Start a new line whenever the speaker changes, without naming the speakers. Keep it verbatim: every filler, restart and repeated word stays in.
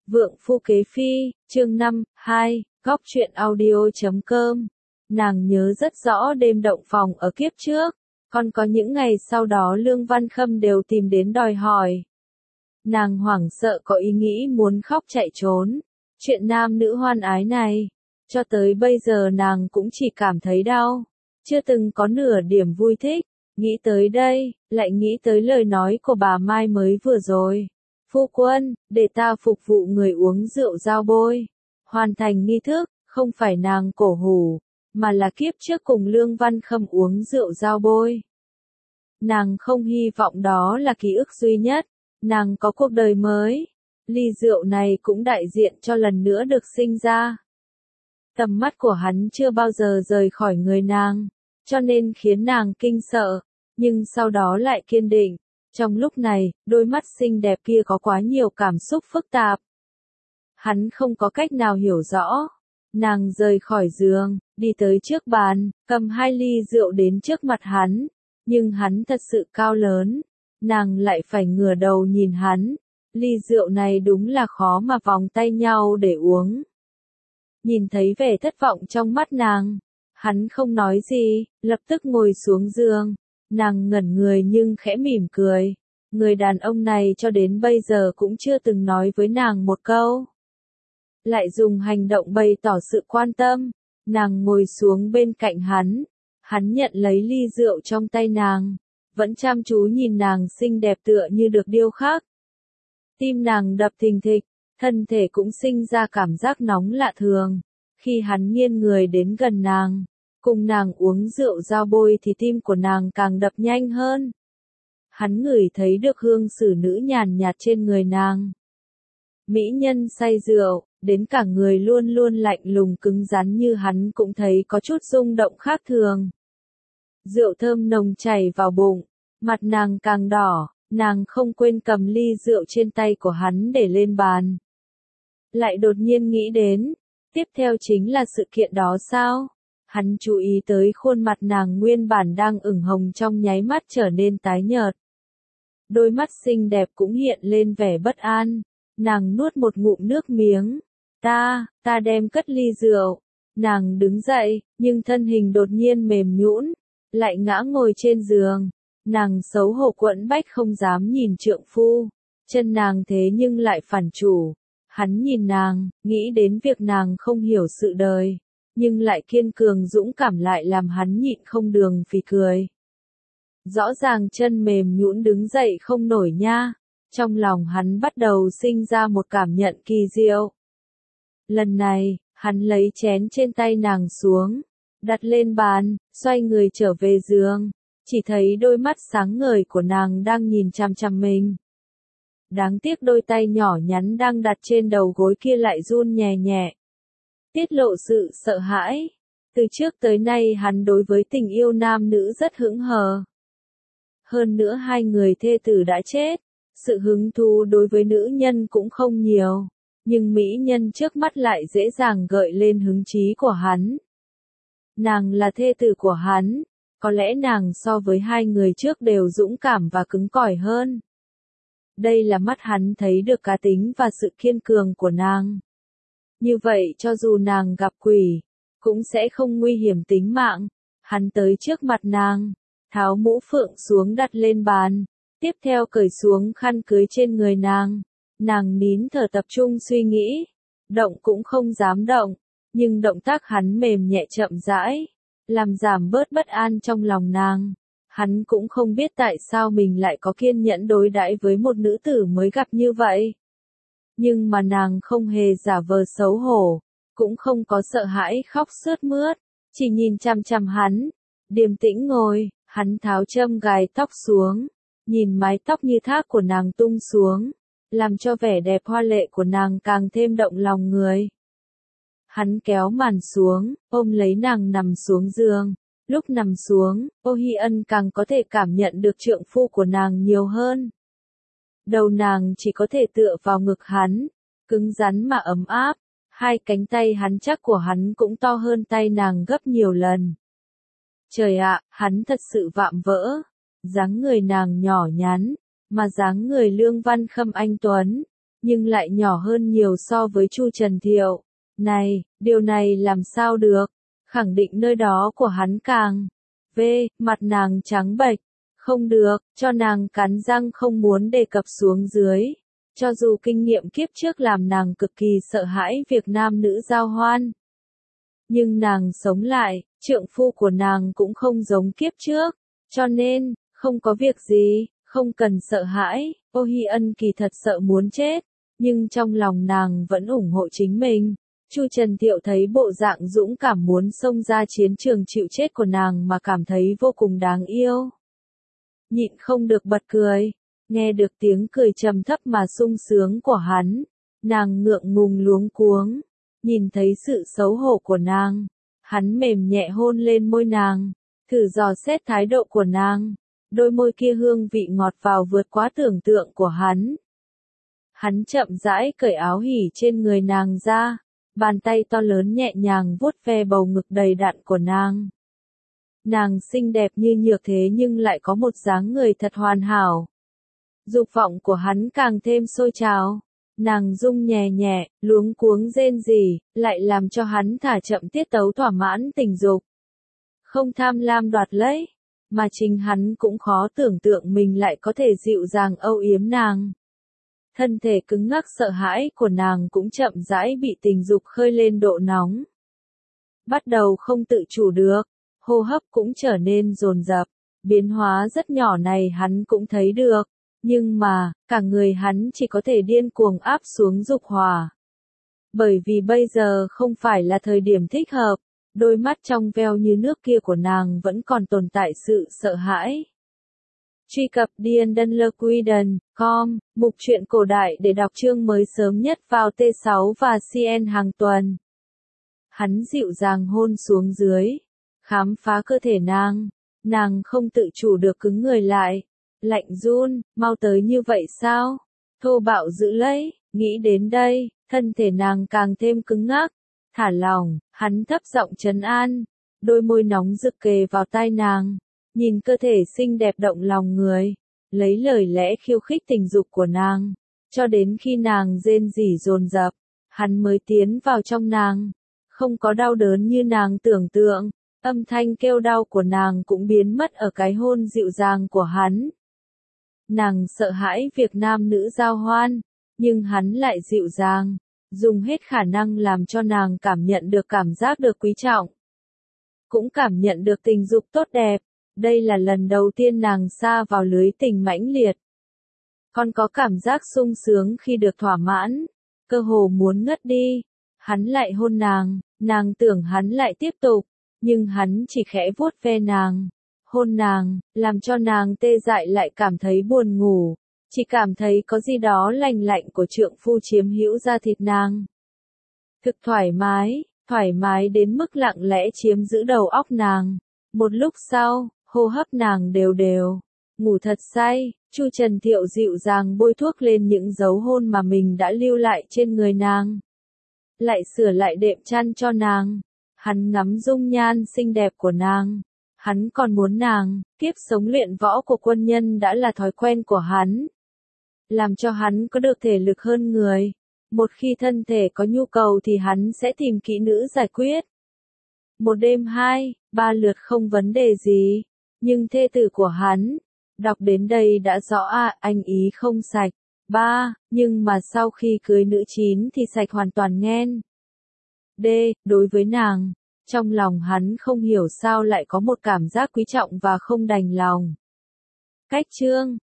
Vượng Phu Kế Phi, chương năm, hai, góc truyện audio chấm com. Nàng nhớ rất rõ đêm động phòng ở kiếp trước, còn có những ngày sau đó Lương Văn Khâm đều tìm đến đòi hỏi. Nàng hoảng sợ có ý nghĩ muốn khóc chạy trốn. Chuyện nam nữ hoan ái này, cho tới bây giờ nàng cũng chỉ cảm thấy đau, chưa từng có nửa điểm vui thích. Nghĩ tới đây, lại nghĩ tới lời nói của bà Mai mới vừa rồi. Phu quân, để ta phục vụ người uống rượu giao bôi. Hoàn thành nghi thức, không phải nàng cổ hủ, mà là kiếp trước cùng Lương Văn Khâm uống rượu giao bôi. Nàng không hy vọng đó là ký ức duy nhất, nàng có cuộc đời mới. Ly rượu này cũng đại diện cho lần nữa được sinh ra. Tầm mắt của hắn chưa bao giờ rời khỏi người nàng, cho nên khiến nàng kinh sợ, nhưng sau đó lại kiên định. Trong lúc này, đôi mắt xinh đẹp kia có quá nhiều cảm xúc phức tạp. Hắn không có cách nào hiểu rõ. Nàng rời khỏi giường, đi tới trước bàn, cầm hai ly rượu đến trước mặt hắn. Nhưng hắn thật sự cao lớn. Nàng lại phải ngửa đầu nhìn hắn. Ly rượu này đúng là khó mà vòng tay nhau để uống. Nhìn thấy vẻ thất vọng trong mắt nàng, hắn không nói gì, lập tức ngồi xuống giường. Nàng ngẩn người nhưng khẽ mỉm cười. Người đàn ông này cho đến bây giờ cũng chưa từng nói với nàng một câu. Lại dùng hành động bày tỏ sự quan tâm. Nàng ngồi xuống bên cạnh hắn. Hắn nhận lấy ly rượu trong tay nàng. Vẫn chăm chú nhìn nàng xinh đẹp tựa như được điêu khắc. Tim nàng đập thình thịch. Thân thể cũng sinh ra cảm giác nóng lạ thường. Khi hắn nghiêng người đến gần nàng, cùng nàng uống rượu giao bôi thì tim của nàng càng đập nhanh hơn. Hắn ngửi thấy được hương xử nữ nhàn nhạt trên người nàng. Mỹ nhân say rượu, đến cả người luôn luôn lạnh lùng cứng rắn như hắn cũng thấy có chút rung động khác thường. Rượu thơm nồng chảy vào bụng, mặt nàng càng đỏ, nàng không quên cầm ly rượu trên tay của hắn để lên bàn. Lại đột nhiên nghĩ đến, tiếp theo chính là sự kiện đó sao? Hắn chú ý tới khuôn mặt nàng nguyên bản đang ửng hồng trong nháy mắt trở nên tái nhợt. Đôi mắt xinh đẹp cũng hiện lên vẻ bất an. Nàng nuốt một ngụm nước miếng. Ta, ta đem cất ly rượu. Nàng đứng dậy, nhưng thân hình đột nhiên mềm nhũn, lại ngã ngồi trên giường. Nàng xấu hổ quẫn bách không dám nhìn trượng phu. Chân nàng thế nhưng lại phản chủ. Hắn nhìn nàng, nghĩ đến việc nàng không hiểu sự đời. Nhưng lại kiên cường dũng cảm lại làm hắn nhịn không đường phì cười. Rõ ràng chân mềm nhũn đứng dậy không nổi nha. Trong lòng hắn bắt đầu sinh ra một cảm nhận kỳ diệu. Lần này, hắn lấy chén trên tay nàng xuống, đặt lên bàn, xoay người trở về giường. Chỉ thấy đôi mắt sáng ngời của nàng đang nhìn chằm chằm mình. Đáng tiếc đôi tay nhỏ nhắn đang đặt trên đầu gối kia lại run nhẹ nhẹ. Tiết lộ sự sợ hãi. Từ trước tới nay hắn đối với tình yêu nam nữ rất hững hờ. Hơn nữa hai người thê tử đã chết. Sự hứng thú đối với nữ nhân cũng không nhiều. Nhưng mỹ nhân trước mắt lại dễ dàng gợi lên hứng chí của hắn. Nàng là thê tử của hắn. Có lẽ nàng so với hai người trước đều dũng cảm và cứng cỏi hơn. Đây là mắt hắn thấy được cá tính và sự kiên cường của nàng. Như vậy cho dù nàng gặp quỷ, cũng sẽ không nguy hiểm tính mạng. Hắn tới trước mặt nàng, tháo mũ phượng xuống đặt lên bàn, tiếp theo cởi xuống khăn cưới trên người nàng. Nàng nín thở tập trung suy nghĩ, động cũng không dám động, nhưng động tác hắn mềm nhẹ chậm rãi, làm giảm bớt bất an trong lòng nàng. Hắn cũng không biết tại sao mình lại có kiên nhẫn đối đãi với một nữ tử mới gặp như vậy. Nhưng mà nàng không hề giả vờ xấu hổ, cũng không có sợ hãi khóc sướt mướt, chỉ nhìn chằm chằm hắn, điềm tĩnh ngồi. Hắn tháo châm gài tóc xuống, nhìn mái tóc như thác của nàng tung xuống, làm cho vẻ đẹp hoa lệ của nàng càng thêm động lòng người. Hắn kéo màn xuống, ôm lấy nàng nằm xuống giường. Lúc nằm xuống, Ô Hi Ân càng có thể cảm nhận được trượng phu của nàng nhiều hơn. Đầu nàng chỉ có thể tựa vào ngực hắn, cứng rắn mà ấm áp. Hai cánh tay hắn chắc của hắn cũng to hơn tay nàng gấp nhiều lần. Trời ạ, hắn thật sự vạm vỡ. Dáng người nàng nhỏ nhắn, mà dáng người Lương Văn Khâm anh tuấn, nhưng lại nhỏ hơn nhiều so với Chu Trần Thiệu. Này, điều này làm sao được? Khẳng định nơi đó của hắn càng. V, mặt nàng trắng bệch. Không được, cho nàng cắn răng không muốn đề cập xuống dưới. Cho dù kinh nghiệm kiếp trước làm nàng cực kỳ sợ hãi việc nam nữ giao hoan. Nhưng nàng sống lại, trượng phu của nàng cũng không giống kiếp trước. Cho nên, không có việc gì, không cần sợ hãi. Ô Hi Ân kỳ thật sợ muốn chết. Nhưng trong lòng nàng vẫn ủng hộ chính mình. Chu Trần Thiệu thấy bộ dạng dũng cảm muốn xông ra chiến trường chịu chết của nàng mà cảm thấy vô cùng đáng yêu. Nhịn không được bật cười, nghe được tiếng cười trầm thấp mà sung sướng của hắn, nàng ngượng ngùng luống cuống, nhìn thấy sự xấu hổ của nàng, hắn mềm nhẹ hôn lên môi nàng, thử dò xét thái độ của nàng, đôi môi kia hương vị ngọt vào vượt quá tưởng tượng của hắn. Hắn chậm rãi cởi áo hỉ trên người nàng ra, bàn tay to lớn nhẹ nhàng vuốt ve bầu ngực đầy đặn của nàng. Nàng xinh đẹp như nhược thế nhưng lại có một dáng người thật hoàn hảo. Dục vọng của hắn càng thêm sôi trào. Nàng rung nhẹ nhẹ, luống cuống rên rỉ, lại làm cho hắn thả chậm tiết tấu thỏa mãn tình dục. Không tham lam đoạt lấy, mà chính hắn cũng khó tưởng tượng mình lại có thể dịu dàng âu yếm nàng. Thân thể cứng ngắc sợ hãi của nàng cũng chậm rãi bị tình dục khơi lên độ nóng. Bắt đầu không tự chủ được, hô hấp cũng trở nên dồn dập, biến hóa rất nhỏ này hắn cũng thấy được, nhưng mà, cả người hắn chỉ có thể điên cuồng áp xuống dục hỏa. Bởi vì bây giờ không phải là thời điểm thích hợp, đôi mắt trong veo như nước kia của nàng vẫn còn tồn tại sự sợ hãi. Truy cập diandanlequiden chấm com, mục truyện cổ đại để đọc chương mới sớm nhất vào T sáu và C N hàng tuần. Hắn dịu dàng hôn xuống dưới, khám phá cơ thể nàng, nàng không tự chủ được cứng người lại, lạnh run, mau tới như vậy sao? Thô bạo giữ lấy, nghĩ đến đây, thân thể nàng càng thêm cứng ngắc, thả lỏng, hắn thấp giọng trấn an, đôi môi nóng rực kề vào tai nàng. Nhìn cơ thể xinh đẹp động lòng người, lấy lời lẽ khiêu khích tình dục của nàng, cho đến khi nàng rên rỉ dồn dập, hắn mới tiến vào trong nàng. Không có đau đớn như nàng tưởng tượng, âm thanh kêu đau của nàng cũng biến mất ở cái hôn dịu dàng của hắn. Nàng sợ hãi việc nam nữ giao hoan, nhưng hắn lại dịu dàng, dùng hết khả năng làm cho nàng cảm nhận được cảm giác được quý trọng. Cũng cảm nhận được tình dục tốt đẹp. Đây là lần đầu tiên nàng sa vào lưới tình mãnh liệt. Còn có cảm giác sung sướng khi được thỏa mãn, cơ hồ muốn ngất đi. Hắn lại hôn nàng, nàng tưởng hắn lại tiếp tục, nhưng hắn chỉ khẽ vuốt ve nàng, hôn nàng, làm cho nàng tê dại lại cảm thấy buồn ngủ, chỉ cảm thấy có gì đó lành lạnh của trượng phu chiếm hữu da thịt nàng. Thực thoải mái, thoải mái đến mức lặng lẽ chiếm giữ đầu óc nàng. Một lúc sau, hô hấp nàng đều đều, ngủ thật say, Chu Trần Thiệu dịu dàng bôi thuốc lên những dấu hôn mà mình đã lưu lại trên người nàng. Lại sửa lại đệm chăn cho nàng, hắn ngắm dung nhan xinh đẹp của nàng, hắn còn muốn nàng, kiếp sống luyện võ của quân nhân đã là thói quen của hắn. Làm cho hắn có được thể lực hơn người, một khi thân thể có nhu cầu thì hắn sẽ tìm kỹ nữ giải quyết. Một đêm hai, ba lượt không vấn đề gì. Nhưng thê tử của hắn, đọc đến đây đã rõ à, anh ý không sạch. Ba, nhưng mà sau khi cưới nữ chín thì sạch hoàn toàn nghen. D, đối với nàng, trong lòng hắn không hiểu sao lại có một cảm giác quý trọng và không đành lòng. Cách chương